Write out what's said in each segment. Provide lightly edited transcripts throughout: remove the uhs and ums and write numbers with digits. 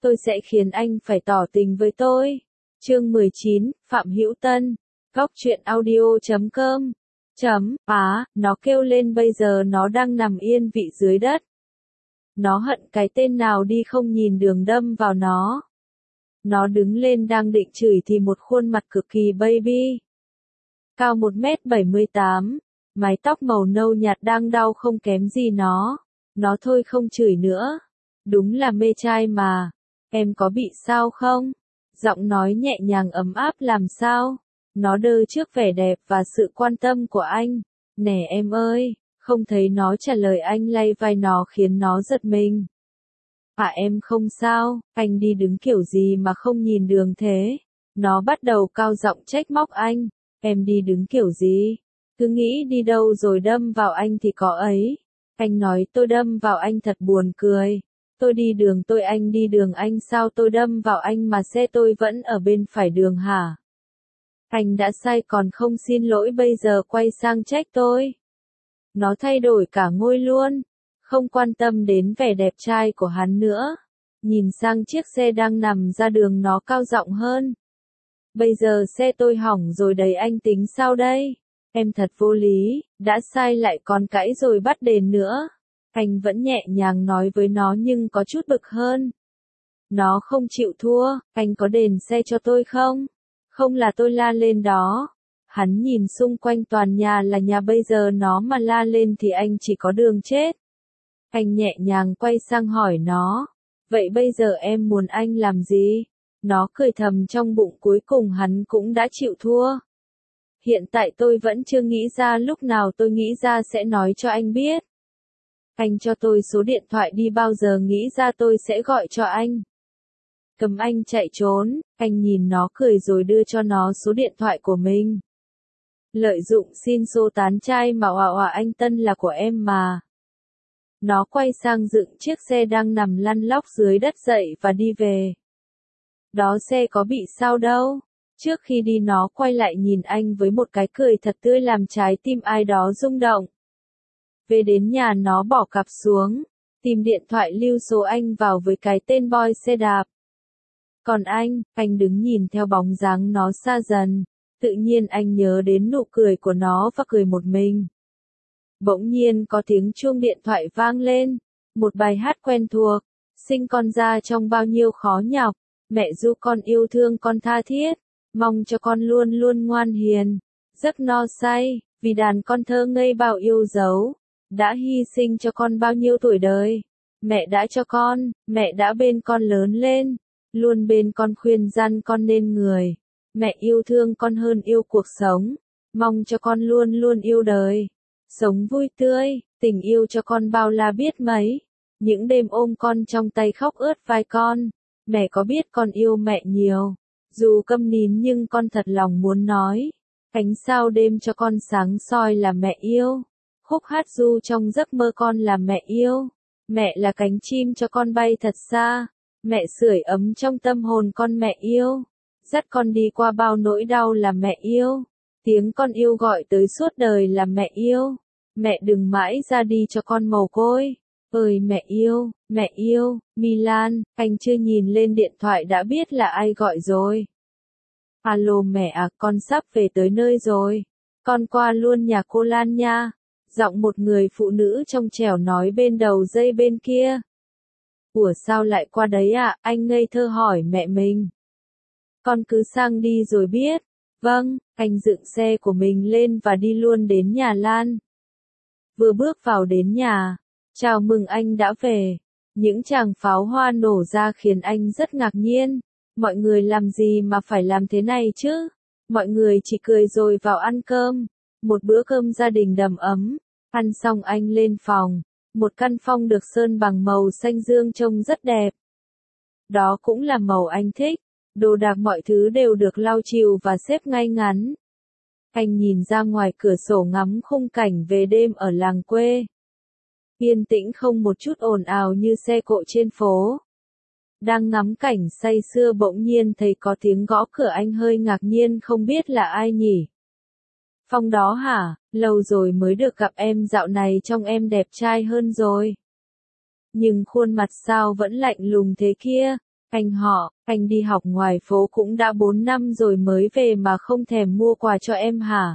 tôi sẽ khiến anh phải tỏ tình với tôi. Chương 19, Phạm Hữu Tân. Góc truyện audio.com. Nó kêu lên bây giờ nó đang nằm yên vị dưới đất. Nó hận cái tên nào đi không nhìn đường đâm vào nó. Nó đứng lên đang định chửi thì một khuôn mặt cực kỳ baby. Cao 1m78, mái tóc màu nâu nhạt đang đau không kém gì nó. Nó thôi không chửi nữa. Đúng là mê trai mà. Em có bị sao không? Giọng nói nhẹ nhàng ấm áp làm sao? Nó đơ trước vẻ đẹp và sự quan tâm của anh. Nè em ơi, không thấy nó trả lời anh lay vai nó khiến nó giật mình. Em không sao, anh đi đứng kiểu gì mà không nhìn đường thế? Nó bắt đầu cao giọng trách móc anh. Em đi đứng kiểu gì? Cứ nghĩ đi đâu rồi đâm vào anh thì có ấy. Anh nói tôi đâm vào anh thật buồn cười. Tôi đi đường tôi anh đi đường anh sao tôi đâm vào anh mà xe tôi vẫn ở bên phải đường hả? Anh đã sai còn không xin lỗi bây giờ quay sang trách tôi. Nó thay đổi cả ngôi luôn. Không quan tâm đến vẻ đẹp trai của hắn nữa. Nhìn sang chiếc xe đang nằm ra đường nó cao giọng hơn. Bây giờ xe tôi hỏng rồi đấy anh tính sao đây? Em thật vô lý, đã sai lại còn cãi rồi bắt đền nữa. Anh vẫn nhẹ nhàng nói với nó nhưng có chút bực hơn. Nó không chịu thua, anh có đền xe cho tôi không? Không là tôi la lên đó. Hắn nhìn xung quanh toàn nhà là nhà bây giờ nó mà la lên thì anh chỉ có đường chết. Anh nhẹ nhàng quay sang hỏi nó. Vậy bây giờ em muốn anh làm gì? Nó cười thầm trong bụng cuối cùng hắn cũng đã chịu thua. Hiện tại tôi vẫn chưa nghĩ ra lúc nào tôi nghĩ ra sẽ nói cho anh biết. Anh cho tôi số điện thoại đi bao giờ nghĩ ra tôi sẽ gọi cho anh. Cầm anh chạy trốn, anh nhìn nó cười rồi đưa cho nó số điện thoại của mình. Lợi dụng xin số tán trai mà anh Tân là của em mà. Nó quay sang dựng chiếc xe đang nằm lăn lóc dưới đất dậy và đi về. Đó xe có bị sao đâu. Trước khi đi nó quay lại nhìn anh với một cái cười thật tươi làm trái tim ai đó rung động. Về đến nhà nó bỏ cặp xuống, tìm điện thoại lưu số anh vào với cái tên boy xe đạp. Còn anh đứng nhìn theo bóng dáng nó xa dần, tự nhiên anh nhớ đến nụ cười của nó và cười một mình. Bỗng nhiên có tiếng chuông điện thoại vang lên, một bài hát quen thuộc, sinh con ra trong bao nhiêu khó nhọc, mẹ ru con yêu thương con tha thiết, mong cho con luôn luôn ngoan hiền, giấc no say, vì đàn con thơ ngây bao yêu dấu, đã hy sinh cho con bao nhiêu tuổi đời. Mẹ đã cho con, mẹ đã bên con lớn lên, luôn bên con khuyên răn con nên người. Mẹ yêu thương con hơn yêu cuộc sống, mong cho con luôn luôn yêu đời. Sống vui tươi, tình yêu cho con bao la biết mấy. Những đêm ôm con trong tay khóc ướt vai con. Mẹ có biết con yêu mẹ nhiều. Dù câm nín nhưng con thật lòng muốn nói. Ánh sao đêm cho con sáng soi là mẹ yêu. Khúc hát ru trong giấc mơ con là mẹ yêu. Mẹ là cánh chim cho con bay thật xa. Mẹ sưởi ấm trong tâm hồn con mẹ yêu. Dắt con đi qua bao nỗi đau là mẹ yêu. Tiếng con yêu gọi tới suốt đời là mẹ yêu. Mẹ đừng mãi ra đi cho con mồ côi. Ơi mẹ yêu, Milan, anh chưa nhìn lên điện thoại đã biết là ai gọi rồi. Alo mẹ à, con sắp về tới nơi rồi. Con qua luôn nhà cô Lan nha. Giọng một người phụ nữ trong trẻo nói bên đầu dây bên kia. Ủa sao lại qua đấy ạ? Anh ngây thơ hỏi mẹ mình. Con cứ sang đi rồi biết. Vâng, anh dựng xe của mình lên và đi luôn đến nhà Lan. Vừa bước vào đến nhà, chào mừng anh đã về. Những tràng pháo hoa nổ ra khiến anh rất ngạc nhiên. Mọi người làm gì mà phải làm thế này chứ? Mọi người chỉ cười rồi vào ăn cơm. Một bữa cơm gia đình đầm ấm. Ăn xong anh lên phòng. Một căn phòng được sơn bằng màu xanh dương trông rất đẹp. Đó cũng là màu anh thích. Đồ đạc mọi thứ đều được lau chùi và xếp ngay ngắn. Anh nhìn ra ngoài cửa sổ ngắm khung cảnh về đêm ở làng quê. Yên tĩnh không một chút ồn ào như xe cộ trên phố. Đang ngắm cảnh say sưa bỗng nhiên thấy có tiếng gõ cửa anh hơi ngạc nhiên không biết là ai nhỉ. Phong đó hả, lâu rồi mới được gặp em dạo này trông em đẹp trai hơn rồi. Nhưng khuôn mặt sao vẫn lạnh lùng thế kia, Anh đi học ngoài phố cũng đã 4 năm rồi mới về mà không thèm mua quà cho em hả?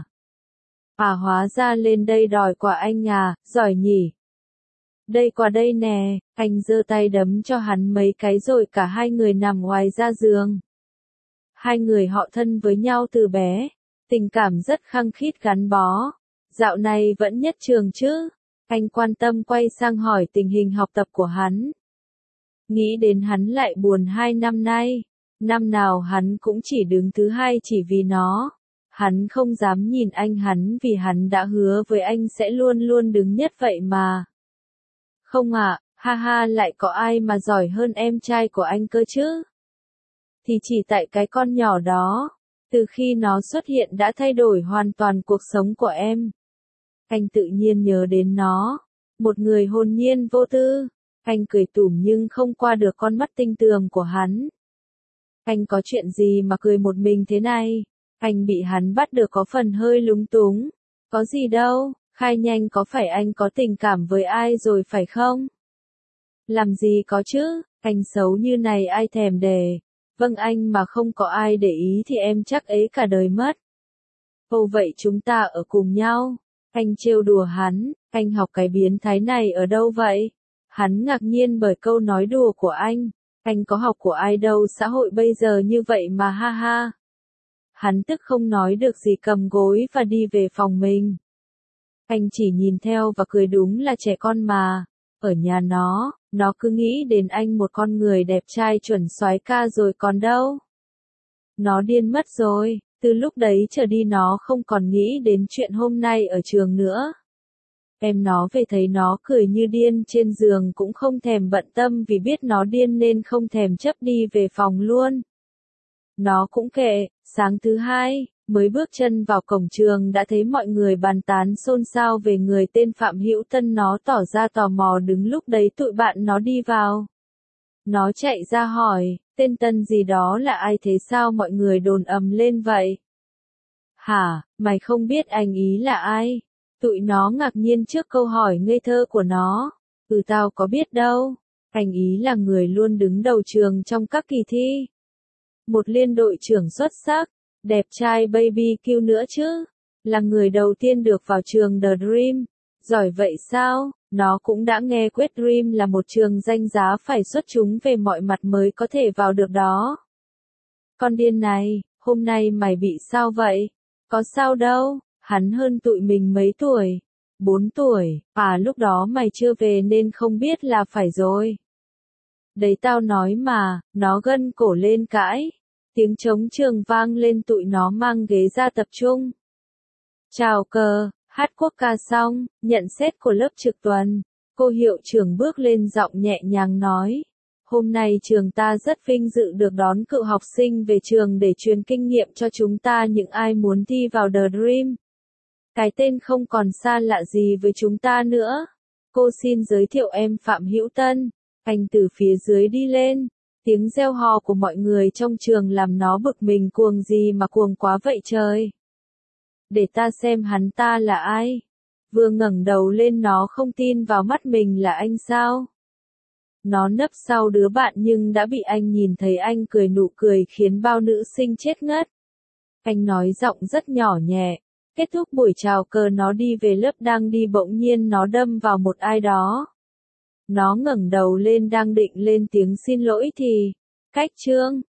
À hóa ra lên đây đòi quà anh à, giỏi nhỉ. Đây quà đây nè, anh giơ tay đấm cho hắn mấy cái rồi cả hai người nằm ngoài ra giường. Hai người họ thân với nhau từ bé, tình cảm rất khăng khít gắn bó. Dạo này vẫn nhất trường chứ? Anh quan tâm quay sang hỏi tình hình học tập của hắn. Nghĩ đến hắn lại buồn 2 năm nay, năm nào hắn cũng chỉ đứng thứ hai chỉ vì nó. Hắn không dám nhìn anh hắn vì hắn đã hứa với anh sẽ luôn luôn đứng nhất vậy mà. Không ạ, ha ha lại có ai mà giỏi hơn em trai của anh cơ chứ? Thì chỉ tại cái con nhỏ đó, từ khi nó xuất hiện đã thay đổi hoàn toàn cuộc sống của em. Anh tự nhiên nhớ đến nó, một người hồn nhiên vô tư. Anh cười tủm nhưng không qua được con mắt tinh tường của hắn. Anh có chuyện gì mà cười một mình thế này? Anh bị hắn bắt được có phần hơi lúng túng. Có gì đâu, khai nhanh có phải anh có tình cảm với ai rồi phải không? Làm gì có chứ, anh xấu như này ai thèm đề. Vâng anh mà không có ai để ý thì em chắc ấy cả đời mất. Ồ vậy chúng ta ở cùng nhau. Anh trêu đùa hắn, anh học cái biến thái này ở đâu vậy? Hắn ngạc nhiên bởi câu nói đùa của anh có học của ai đâu xã hội bây giờ như vậy mà ha ha. Hắn tức không nói được gì cầm gối và đi về phòng mình. Anh chỉ nhìn theo và cười đúng là trẻ con mà. Ở nhà nó cứ nghĩ đến anh một con người đẹp trai chuẩn soái ca rồi còn đâu. Nó điên mất rồi, từ lúc đấy trở đi nó không còn nghĩ đến chuyện hôm nay ở trường nữa. Em nó về thấy nó cười như điên trên giường cũng không thèm bận tâm vì biết nó điên nên không thèm chấp đi về phòng luôn. Nó cũng kệ, sáng thứ hai, mới bước chân vào cổng trường đã thấy mọi người bàn tán xôn xao về người tên Phạm Hữu Tân, nó tỏ ra tò mò đứng lúc đấy tụi bạn nó đi vào. Nó chạy ra hỏi, tên Tân gì đó là ai thế sao mọi người đồn ầm lên vậy? Hả, mày không biết anh ý là ai? Tụi nó ngạc nhiên trước câu hỏi ngây thơ của nó. Tao có biết đâu. Anh ý là người luôn đứng đầu trường trong các kỳ thi. Một liên đội trưởng xuất sắc, đẹp trai baby Q nữa chứ. Là người đầu tiên được vào trường The Dream. Giỏi vậy sao? Nó cũng đã nghe Quét Dream là một trường danh giá phải xuất chúng về mọi mặt mới có thể vào được đó. Con điên này, hôm nay mày bị sao vậy? Có sao đâu. Hắn hơn tụi mình mấy tuổi? 4 tuổi, à lúc đó mày chưa về nên không biết là phải rồi. Đấy tao nói mà, nó gân cổ lên cãi. Tiếng trống trường vang lên tụi nó mang ghế ra tập trung. Chào cờ, hát quốc ca xong, nhận xét của lớp trực tuần. Cô hiệu trưởng bước lên giọng nhẹ nhàng nói. Hôm nay trường ta rất vinh dự được đón cựu học sinh về trường để truyền kinh nghiệm cho chúng ta những ai muốn thi vào The Dream. Cái tên không còn xa lạ gì với chúng ta nữa. Cô xin giới thiệu em Phạm Hữu Tân. Anh từ phía dưới đi lên. Tiếng reo hò của mọi người trong trường làm nó bực mình, cuồng gì mà cuồng quá vậy trời. Để ta xem hắn ta là ai. Vừa ngẩng đầu lên nó không tin vào mắt mình, là anh sao? Nó nấp sau đứa bạn nhưng đã bị anh nhìn thấy. Anh cười nụ cười khiến bao nữ sinh chết ngất. Anh nói giọng rất nhỏ nhẹ. Kết thúc buổi chào cờ nó đi về lớp đang đi bỗng nhiên nó đâm vào một ai đó. Nó ngẩng đầu lên đang định lên tiếng xin lỗi thì, cách chương,